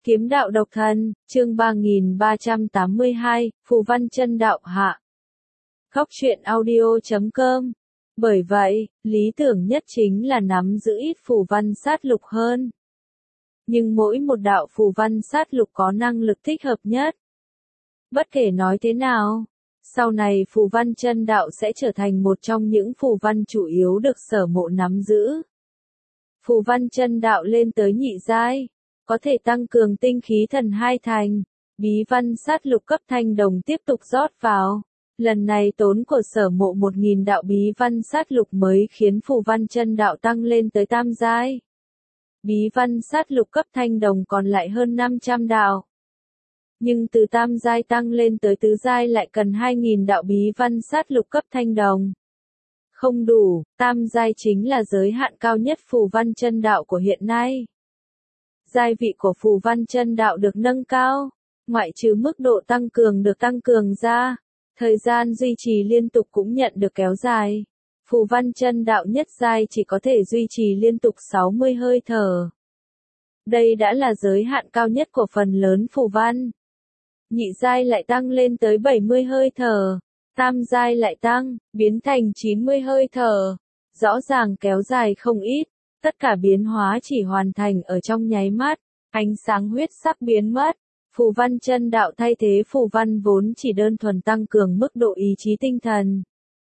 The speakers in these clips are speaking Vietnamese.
Kiếm đạo độc thân, chương 3382, Phù Văn Chân Đạo hạ. Góc truyện audio.com. Bởi vậy, lý tưởng nhất chính là nắm giữ ít phù văn sát lục hơn. Nhưng mỗi một đạo phù văn sát lục có năng lực thích hợp nhất. Bất kể nói thế nào, sau này Phù Văn Chân Đạo sẽ trở thành một trong những phù văn chủ yếu được Sở Mộ nắm giữ. Phù Văn Chân Đạo lên tới nhị giai, có thể tăng cường tinh khí thần 2 thành, bí văn sát lục cấp thanh đồng tiếp tục rót vào. Lần này tốn của Sở Mộ 1000 đạo bí văn sát lục mới khiến Phù Văn Chân Đạo tăng lên tới tam giai. Bí văn sát lục cấp thanh đồng còn lại hơn 500 đạo. Nhưng từ tam giai tăng lên tới tứ giai lại cần 2000 đạo bí văn sát lục cấp thanh đồng. Không đủ, tam giai chính là giới hạn cao nhất Phù Văn Chân Đạo của hiện nay. Giai vị của Phù Văn Chân Đạo được nâng cao, ngoại trừ mức độ tăng cường được tăng cường ra, thời gian duy trì liên tục cũng nhận được kéo dài. Phù Văn Chân Đạo nhất giai chỉ có thể duy trì liên tục 60 hơi thở. Đây đã là giới hạn cao nhất của phần lớn phù văn. Nhị giai lại tăng lên tới 70 hơi thở, tam giai lại tăng, biến thành 90 hơi thở. Rõ ràng kéo dài không ít, tất cả biến hóa chỉ hoàn thành ở trong nháy mắt, ánh sáng huyết sắc biến mất. Phù Văn Chân Đạo thay thế phù văn vốn chỉ đơn thuần tăng cường mức độ ý chí tinh thần.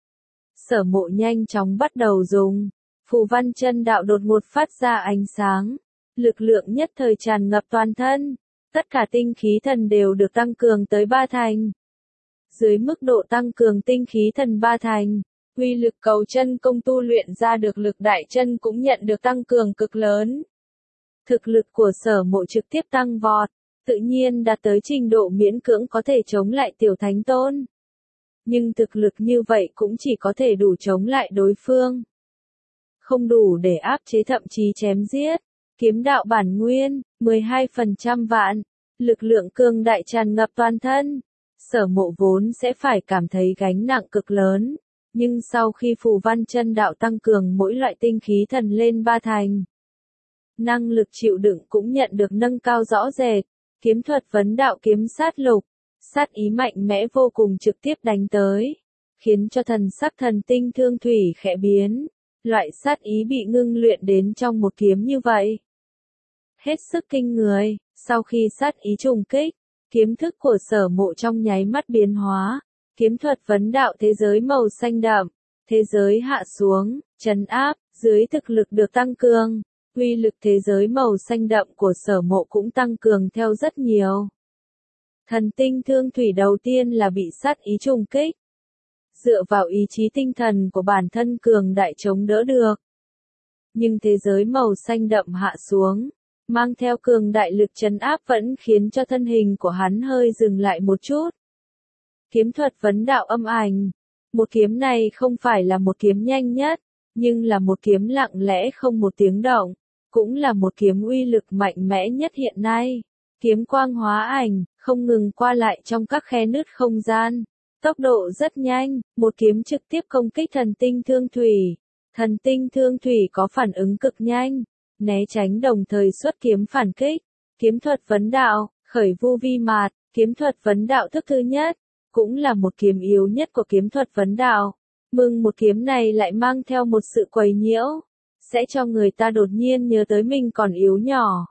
Sở Mộ nhanh chóng bắt đầu dùng. Phù Văn Chân Đạo đột ngột phát ra ánh sáng. Lực lượng nhất thời tràn ngập toàn thân. Tất cả tinh khí thần đều được tăng cường tới 3 thành. Dưới mức độ tăng cường tinh khí thần 3 thành, uy lực cầu chân công tu luyện ra được lực đại chân cũng nhận được tăng cường cực lớn. Thực lực của Sở Mộ trực tiếp tăng vọt, tự nhiên đạt tới trình độ miễn cưỡng có thể chống lại Tiểu Thánh Tôn. Nhưng thực lực như vậy cũng chỉ có thể đủ chống lại đối phương. Không đủ để áp chế thậm chí chém giết. Kiếm đạo bản nguyên, 12% vạn. Lực lượng cường đại tràn ngập toàn thân. Sở Mộ vốn sẽ phải cảm thấy gánh nặng cực lớn. Nhưng sau khi Phù Văn Chân Đạo tăng cường mỗi loại tinh khí thần lên 3 thành, năng lực chịu đựng cũng nhận được nâng cao rõ rệt. Kiếm thuật vấn đạo kiếm sát lục. Sát ý mạnh mẽ vô cùng trực tiếp đánh tới, khiến cho thần sắc Thần Tinh Thương Thủy khẽ biến. Loại sát ý bị ngưng luyện đến trong một kiếm như vậy, hết sức kinh người. Sau khi sát ý trùng kích, kiếm thức của Sở Mộ trong nháy mắt biến hóa. Kiếm thuật vấn đạo thế giới màu xanh đậm, thế giới hạ xuống, trấn áp, dưới thực lực được tăng cường, uy lực thế giới màu xanh đậm của Sở Mộ cũng tăng cường theo rất nhiều. Thần Tinh Thương Thủy đầu tiên là bị sát ý trùng kích. Dựa vào ý chí tinh thần của bản thân cường đại chống đỡ được. Nhưng thế giới màu xanh đậm hạ xuống, mang theo cường đại lực trấn áp vẫn khiến cho thân hình của hắn hơi dừng lại một chút. Kiếm thuật vấn đạo âm ảnh. Một kiếm này không phải là một kiếm nhanh nhất, nhưng là một kiếm lặng lẽ không một tiếng động, cũng là một kiếm uy lực mạnh mẽ nhất hiện nay. Kiếm quang hóa ảnh, không ngừng qua lại trong các khe nứt không gian. Tốc độ rất nhanh, một kiếm trực tiếp công kích Thần Tinh Thương Thủy. Thần Tinh Thương Thủy có phản ứng cực nhanh, né tránh đồng thời xuất kiếm phản kích. Kiếm thuật vấn đạo, khởi vu vi mạt, kiếm thuật vấn đạo thức thứ nhất, cũng là một kiếm yếu nhất của kiếm thuật vấn đạo. Mừng một kiếm này lại mang theo một sự quấy nhiễu, sẽ cho người ta đột nhiên nhớ tới mình còn yếu nhỏ.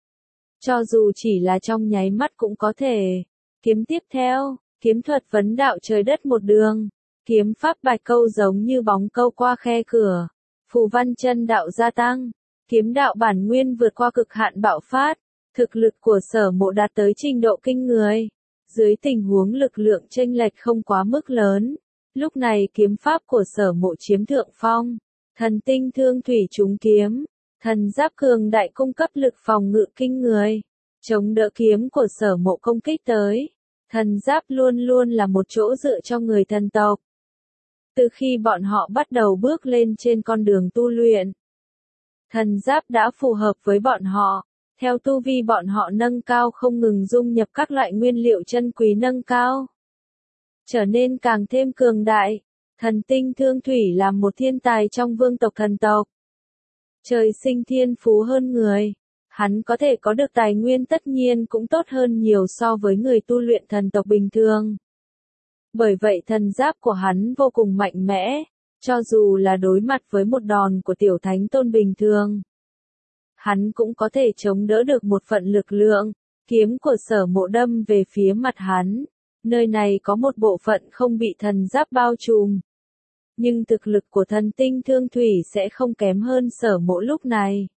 Cho dù chỉ là trong nháy mắt cũng có thể. Kiếm tiếp theo, kiếm thuật vấn đạo trời đất một đường. Kiếm pháp bạch câu giống như bóng câu qua khe cửa. Phù Văn Chân Đạo gia tăng. Kiếm đạo bản nguyên vượt qua cực hạn bạo phát. Thực lực của Sở Mộ đạt tới trình độ kinh người. Dưới tình huống lực lượng chênh lệch không quá mức lớn, lúc này kiếm pháp của Sở Mộ chiếm thượng phong. Thần Tinh Thương Thủy trúng kiếm. Thần giáp cường đại cung cấp lực phòng ngự kinh người, chống đỡ kiếm của Sở Mộ công kích tới. Thần giáp luôn luôn là một chỗ dựa cho người thần tộc. Từ khi bọn họ bắt đầu bước lên trên con đường tu luyện, thần giáp đã phù hợp với bọn họ. Theo tu vi bọn họ nâng cao không ngừng dung nhập các loại nguyên liệu chân quý nâng cao, trở nên càng thêm cường đại. Thần Tinh Thương Thủy là một thiên tài trong vương tộc thần tộc. Trời sinh thiên phú hơn người. Hắn có thể có được tài nguyên tất nhiên cũng tốt hơn nhiều so với người tu luyện thần tộc bình thường. Bởi vậy thần giáp của hắn vô cùng mạnh mẽ, cho dù là đối mặt với một đòn của tiểu thánh tôn bình thường. Hắn cũng có thể chống đỡ được một phần lực lượng, kiếm của Sở Mộ đâm về phía mặt hắn. Nơi này có một bộ phận không bị thần giáp bao trùm. Nhưng thực lực của thần tinh thương thủy sẽ không kém hơn Sở Mộ lúc này.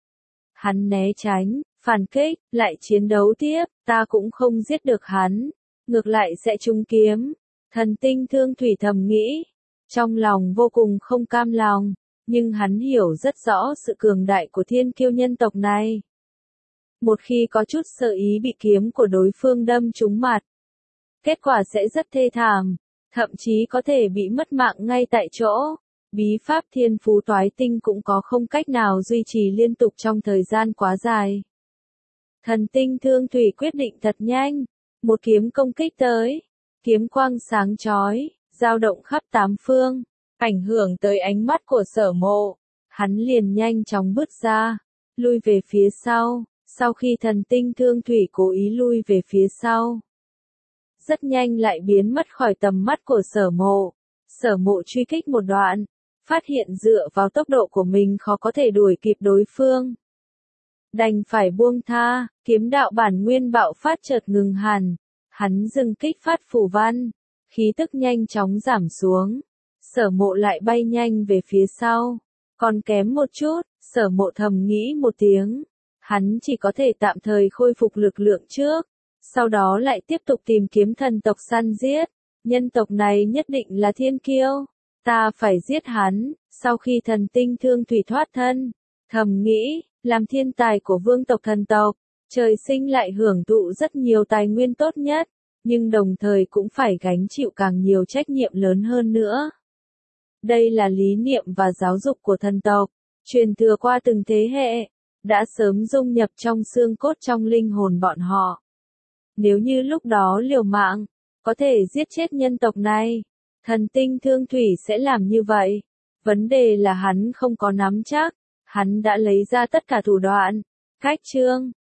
Hắn né tránh, phản kích, lại chiến đấu tiếp, ta cũng không giết được hắn, ngược lại sẽ trúng kiếm. Thần tinh thương thủy thầm nghĩ, trong lòng vô cùng không cam lòng, nhưng hắn hiểu rất rõ sự cường đại của thiên kiêu nhân tộc này. Một khi có chút sợ ý bị kiếm của đối phương đâm trúng mặt, kết quả sẽ rất thê thảm, thậm chí có thể bị mất mạng ngay tại chỗ. Bí pháp thiên phú toái tinh cũng có không cách nào duy trì liên tục trong thời gian quá dài. Thần tinh thương thủy quyết định thật nhanh, một kiếm công kích tới, kiếm quang sáng chói, dao động khắp tám phương, ảnh hưởng tới ánh mắt của Sở Mộ. Hắn liền nhanh chóng bước ra, lui về phía sau, sau khi thần tinh thương thủy cố ý lui về phía sau. Rất nhanh lại biến mất khỏi tầm mắt của Sở Mộ. Sở Mộ truy kích một đoạn, phát hiện dựa vào tốc độ của mình khó có thể đuổi kịp đối phương. Đành phải buông tha, kiếm đạo bản nguyên bạo phát chợt ngừng hẳn. Hắn dừng kích phát phù văn, khí tức nhanh chóng giảm xuống. Sở Mộ lại bay nhanh về phía sau. Còn kém một chút, Sở Mộ thầm nghĩ một tiếng. Hắn chỉ có thể tạm thời khôi phục lực lượng trước. Sau đó lại tiếp tục tìm kiếm thần tộc săn giết. Nhân tộc này nhất định là thiên kiêu. Ta phải giết hắn, sau khi thần tinh thương thủy thoát thân. Thầm nghĩ, làm thiên tài của vương tộc thần tộc, trời sinh lại hưởng thụ rất nhiều tài nguyên tốt nhất, nhưng đồng thời cũng phải gánh chịu càng nhiều trách nhiệm lớn hơn nữa. Đây là lý niệm và giáo dục của thần tộc, truyền thừa qua từng thế hệ, đã sớm dung nhập trong xương cốt trong linh hồn bọn họ. Nếu như lúc đó liều mạng, có thể giết chết nhân tộc này, thần tinh thương thủy sẽ làm như vậy. Vấn đề là hắn không có nắm chắc, hắn đã lấy ra tất cả thủ đoạn, cách chương.